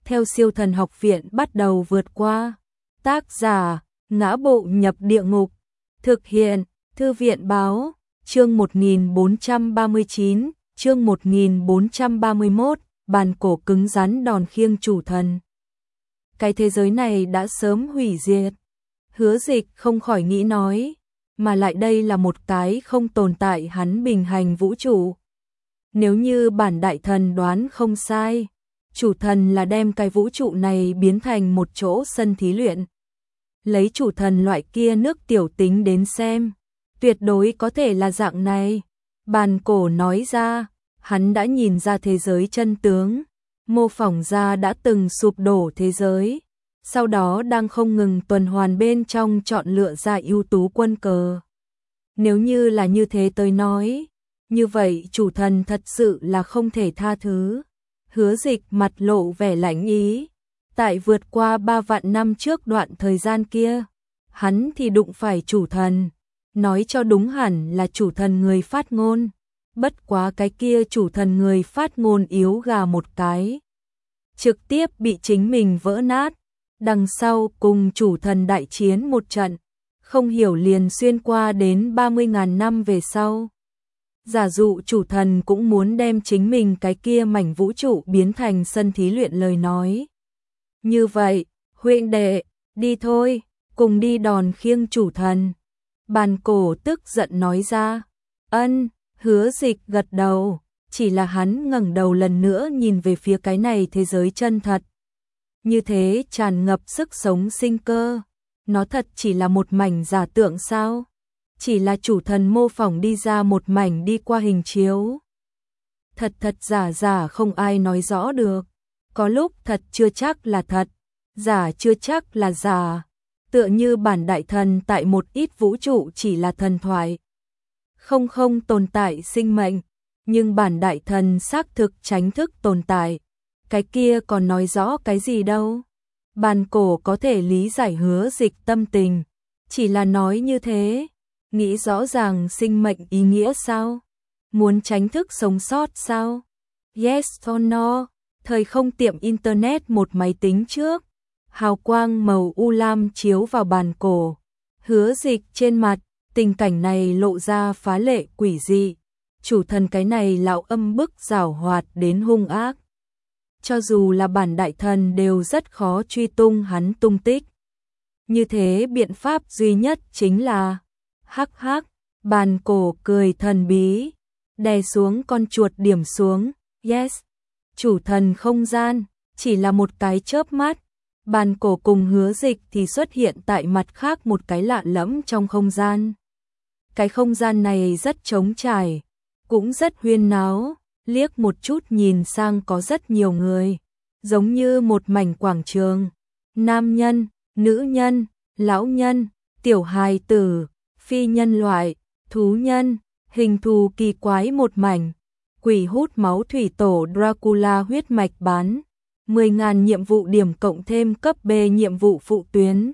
theo Siêu Thần Học Viện bắt đầu vượt qua. Tác giả: Ngã Bộ Nhập Địa Ngục. Thực hiện: Thư viện báo. Chương 1439, chương 1431, bàn cổ cứng rắn đòn khiêng chủ thần. Cái thế giới này đã sớm hủy diệt. Hứa Dịch không khỏi nghĩ nói, mà lại đây là một cái không tồn tại hắn bình hành vũ trụ. Nếu như bản đại thần đoán không sai, chủ thần là đem cái vũ trụ này biến thành một chỗ sân thí luyện. Lấy chủ thần loại kia nước tiểu tính đến xem, tuyệt đối có thể là dạng này. Bàn cổ nói ra, hắn đã nhìn ra thế giới chân tướng, mô phỏng ra đã từng sụp đổ thế giới, sau đó đang không ngừng tuần hoàn bên trong chọn lựa ra ưu tú quân cờ. Nếu như là như thế tôi nói, như vậy chủ thần thật sự là không thể tha thứ. Hứa Dịch mặt lộ vẻ lãnh ý. Tại vượt qua 3 vạn năm trước đoạn thời gian kia, hắn thì đụng phải chủ thần. Nói cho đúng hẳn là chủ thần người phát ngôn. Bất quá cái kia chủ thần người phát ngôn yếu gà một cái, trực tiếp bị chính mình vỡ nát. Đằng sau cùng chủ thần đại chiến một trận, không hiểu liền xuyên qua đến 30.000 năm về sau. Giả dụ chủ thần cũng muốn đem chính mình cái kia mảnh vũ trụ biến thành sân thí luyện lời nói. Như vậy, huynh đệ, đi thôi, cùng đi đòn khiêng chủ thần. Bàn cổ tức giận nói ra. Ân, Hứa Dịch gật đầu, chỉ là hắn ngẩng đầu lần nữa nhìn về phía cái này thế giới chân thật. Như thế tràn ngập sức sống sinh cơ, nó thật chỉ là một mảnh giả tượng sao? Chỉ là chủ thần mô phỏng đi ra một mảnh đi qua hình chiếu. Thật thật giả giả không ai nói rõ được, có lúc thật chưa chắc là thật, giả chưa chắc là giả. Tựa như bản đại thần tại một ít vũ trụ chỉ là thần thoại, không tồn tại sinh mệnh, nhưng bản đại thần xác thực tránh thức tồn tại. Cái kia còn nói rõ cái gì đâu. Bàn cổ có thể lý giải Hứa Dịch tâm tình, chỉ là nói như thế, nghĩ rõ ràng sinh mệnh ý nghĩa sao? Muốn tránh thức sống sót sao? Yes or no? Thời không tiệm internet một máy tính trước, hào quang màu u lam chiếu vào bàn cổ. Hứa Dịch trên mặt, tình cảnh này lộ ra phá lệ quỷ dị. Chủ thần cái này lão âm bức giảo hoạt đến hung ác. Cho dù là bản đại thần đều rất khó truy tung hắn tung tích. Như thế biện pháp duy nhất chính là hắc hắc. Bàn cổ cười thần bí, đè xuống con chuột điểm xuống. Yes, chủ thần không gian, chỉ là một cái chớp mắt. Bàn cổ cùng Hứa Dịch thì xuất hiện tại mặt khác một cái lạ lẫm trong không gian. Cái không gian này rất trống trải, cũng rất huyên náo, liếc một chút nhìn sang có rất nhiều người, giống như một mảnh quảng trường. Nam nhân, nữ nhân, lão nhân, tiểu hài tử, phi nhân loại, thú nhân, hình thù kỳ quái một mảnh. Quỷ hút máu thủy tổ Dracula huyết mạch bán 10.000 nhiệm vụ điểm cộng thêm cấp B nhiệm vụ phụ tuyến.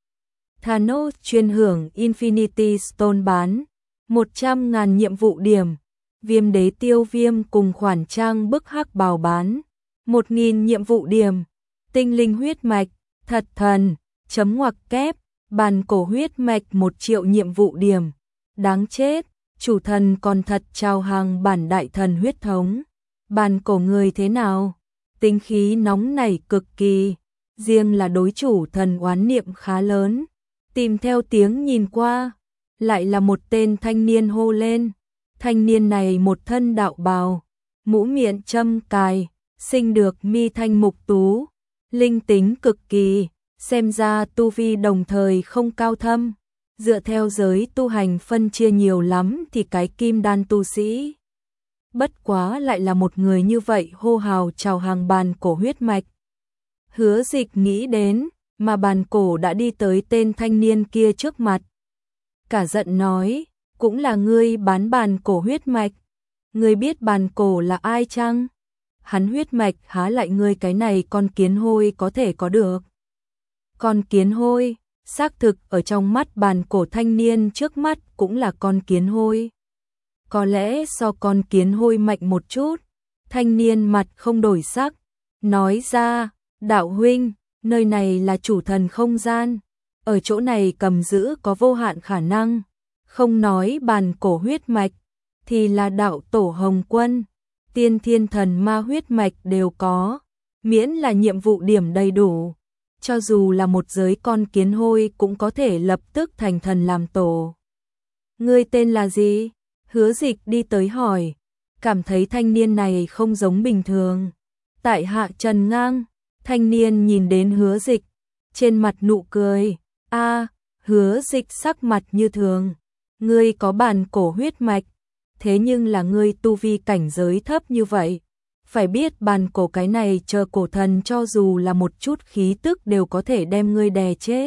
Thanos chuyên hưởng Infinity Stone bán 100.000 nhiệm vụ điểm. Viêm đế tiêu viêm cùng khoản trang bức hắc bào bán 1.000 nhiệm vụ điểm. Tinh linh huyết mạch, thật thần, chấm ngoặc kép, bàn cổ huyết mạch 1 triệu nhiệm vụ điểm. Đáng chết, chủ thần còn thật chào hàng bản đại thần huyết thống. Bàn cổ người thế nào? Tính khí nóng nảy cực kỳ, riêng là đối chủ thần oán niệm khá lớn. Tìm theo tiếng nhìn qua, lại là một tên thanh niên hô lên. Thanh niên này một thân đạo bào, mũ miệng châm cài, sinh được mi thanh mục tú, linh tính cực kỳ, xem ra tu vi đồng thời không cao thâm. Dựa theo giới tu hành phân chia nhiều lắm thì cái kim đan tu sĩ. Bất quá lại là một người như vậy hô hào chào hàng bàn cổ huyết mạch. Hứa Dịch nghĩ đến, mà bàn cổ đã đi tới tên thanh niên kia trước mặt. Cả giận nói, cũng là ngươi bán bàn cổ huyết mạch. Ngươi biết bàn cổ là ai chăng? Hắn huyết mạch há lại ngươi cái này con kiến hôi có thể có được. Con kiến hôi, xác thực ở trong mắt bàn cổ thanh niên trước mắt cũng là con kiến hôi. Có lẽ so con kiến hôi mạnh một chút. Thanh niên mặt không đổi sắc, nói ra, Đạo huynh, nơi này là chủ thần không gian, ở chỗ này cầm giữ có vô hạn khả năng, không nói bàn cổ huyết mạch, thì là đạo tổ Hồng Quân, tiên thiên thần ma huyết mạch đều có, miễn là nhiệm vụ điểm đầy đủ, cho dù là một giới con kiến hôi cũng có thể lập tức thành thần làm tổ. Ngươi tên là gì? Hứa Dịch đi tới hỏi, cảm thấy thanh niên này không giống bình thường. Tại hạ Trần Ngang. Thanh niên nhìn đến Hứa Dịch, trên mặt nụ cười. Hứa Dịch sắc mặt như thường. Ngươi có bàn cổ huyết mạch, thế nhưng là ngươi tu vi cảnh giới thấp như vậy. Phải biết bàn cổ cái này chờ cổ thần cho dù là một chút khí tức đều có thể đem ngươi đè chết.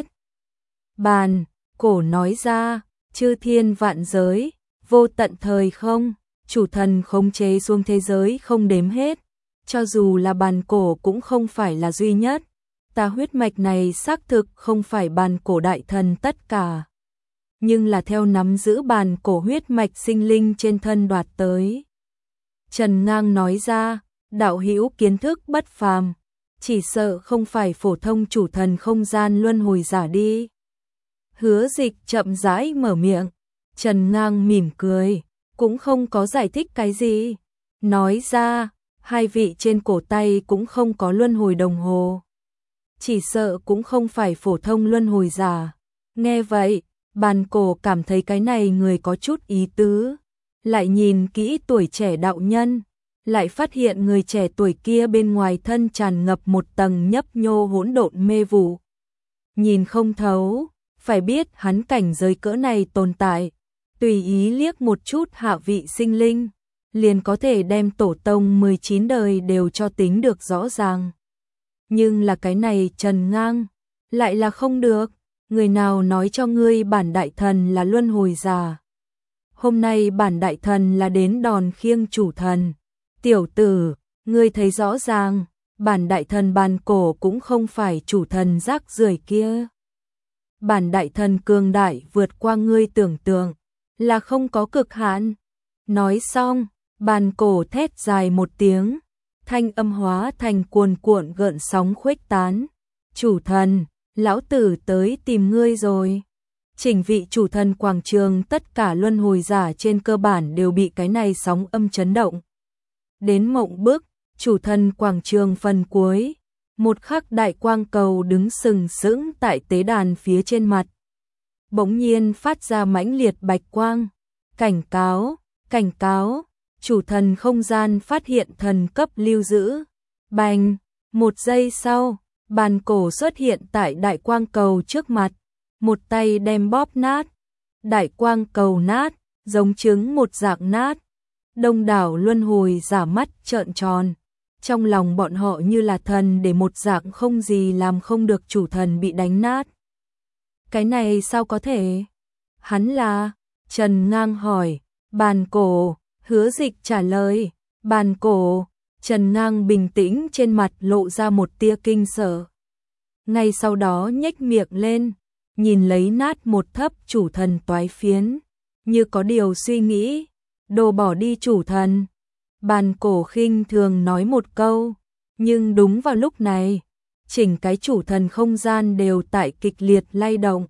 Bàn cổ nói ra, chư thiên vạn giới, vô tận thời không, chủ thần khống chế xuống thế giới không đếm hết. Cho dù là bàn cổ cũng không phải là duy nhất, ta huyết mạch này xác thực không phải bàn cổ đại thần tất cả, nhưng là theo nắm giữ bàn cổ huyết mạch sinh linh trên thân đoạt tới. Trần Ngang nói ra, đạo hữu kiến thức bất phàm, chỉ sợ không phải phổ thông chủ thần không gian luân hồi giả đi. Hứa Dịch chậm rãi mở miệng, Trần Ngang mỉm cười, cũng không có giải thích cái gì, nói ra, hai vị trên cổ tay cũng không có luân hồi đồng hồ, chỉ sợ cũng không phải phổ thông luân hồi giả. Nghe vậy, bàn cổ cảm thấy cái này người có chút ý tứ, lại nhìn kỹ tuổi trẻ đạo nhân, lại phát hiện người trẻ tuổi kia bên ngoài thân tràn ngập một tầng nhấp nhô hỗn độn mê vụ. Nhìn không thấu, phải biết hắn cảnh giới cỡ này tồn tại, tùy ý liếc một chút hạ vị sinh linh, liền có thể đem tổ tông 19 đời đều cho tính được rõ ràng. Nhưng là cái này Trần Ngang, lại là không được, người nào nói cho ngươi bản đại thần là luân hồi giả. Hôm nay bản đại thần là đến đòn khiêng chủ thần. Tiểu tử, ngươi thấy rõ ràng, bản đại thần bàn cổ cũng không phải chủ thần rác rưởi kia. Bản đại thần cường đại vượt qua ngươi tưởng tượng, là không có cực hạn. Nói xong, bàn cổ thét dài một tiếng, thanh âm hóa thành cuồn cuộn gợn sóng khuếch tán. Chủ thần, lão tử tới tìm ngươi rồi. Chỉnh vị chủ thần quảng trường tất cả luân hồi giả trên cơ bản đều bị cái này sóng âm chấn động. Đến mộng bức, chủ thần quảng trường phần cuối, một khắc đại quang cầu đứng sừng sững tại tế đàn phía trên mặt. Bỗng nhiên phát ra mãnh liệt bạch quang, cảnh cáo, chủ thần không gian phát hiện thần cấp lưu giữ. Bành, một giây sau, bàn cổ xuất hiện tại đại quang cầu trước mặt, một tay đem bóp nát. Đại quang cầu nát, giống trứng một dạng nát. Đông đảo luân hồi giả mắt trợn tròn, trong lòng bọn họ như là thần để một dạng không gì làm không được chủ thần bị đánh nát. Cái này sao có thể? Hắn là? Trần Ngang hỏi. Bàn cổ. Hứa Dịch trả lời. Bàn cổ. Trần Ngang bình tĩnh trên mặt lộ ra một tia kinh sợ. Ngay sau đó nhếch miệng lên, nhìn lấy nát một thấp chủ thần toái phiến, như có điều suy nghĩ. Đồ bỏ đi chủ thần. Bàn cổ khinh thường nói một câu, nhưng đúng vào lúc này, chỉnh cái chủ thần không gian đều tại kịch liệt lay động.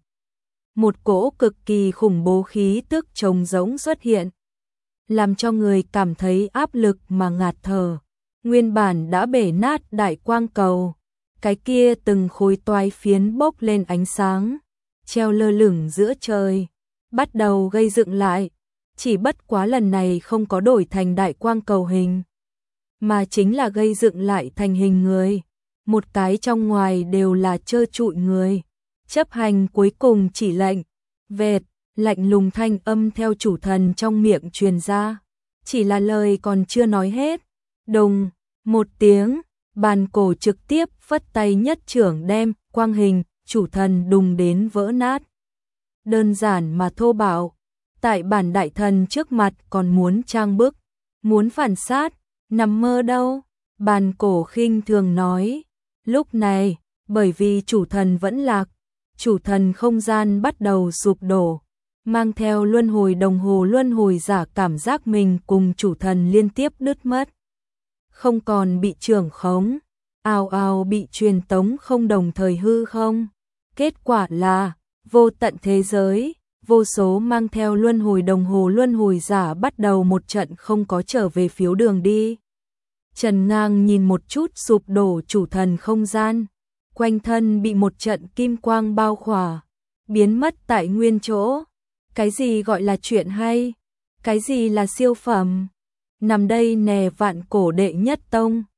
Một cỗ cực kỳ khủng bố khí tức trống rỗng xuất hiện, làm cho người cảm thấy áp lực mà ngạt thở. Nguyên bản đã bể nát đại quang cầu, cái kia từng khối toái phiến bốc lên ánh sáng, treo lơ lửng giữa trời, bắt đầu gây dựng lại. Chỉ bất quá lần này không có đổi thành đại quang cầu hình, mà chính là gây dựng lại thành hình người. Một cái trong ngoài đều là trơ trụi người. Chấp hành cuối cùng chỉ lệnh. Vệt, lạnh lùng thanh âm theo chủ thần trong miệng truyền ra. Chỉ là lời còn chưa nói hết. Đùng, một tiếng, bàn cổ trực tiếp phất tay nhất trưởng đem quang hình chủ thần đùng đến vỡ nát. Đơn giản mà thô bạo. Tại bản đại thần trước mặt còn muốn trang bức, muốn phản sát, nằm mơ đâu. Bàn cổ khinh thường nói. Lúc này, bởi vì chủ thần vẫn lạc, chủ thần không gian bắt đầu sụp đổ, mang theo luân hồi đồng hồ luân hồi giả cảm giác mình cùng chủ thần liên tiếp đứt mất. Không còn bị trưởng khống. ào ào bị truyền tống không đồng thời hư không. Kết quả là vô tận thế giới, vô số mang theo luân hồi đồng hồ luân hồi giả bắt đầu một trận không có trở về phiếu đường đi. Trần Ngang nhìn một chút sụp đổ chủ thần không gian, quanh thân bị một trận kim quang bao khỏa, biến mất tại nguyên chỗ. Cái gì gọi là chuyện hay? Cái gì là siêu phẩm? Nằm đây nè vạn cổ đệ nhất tông.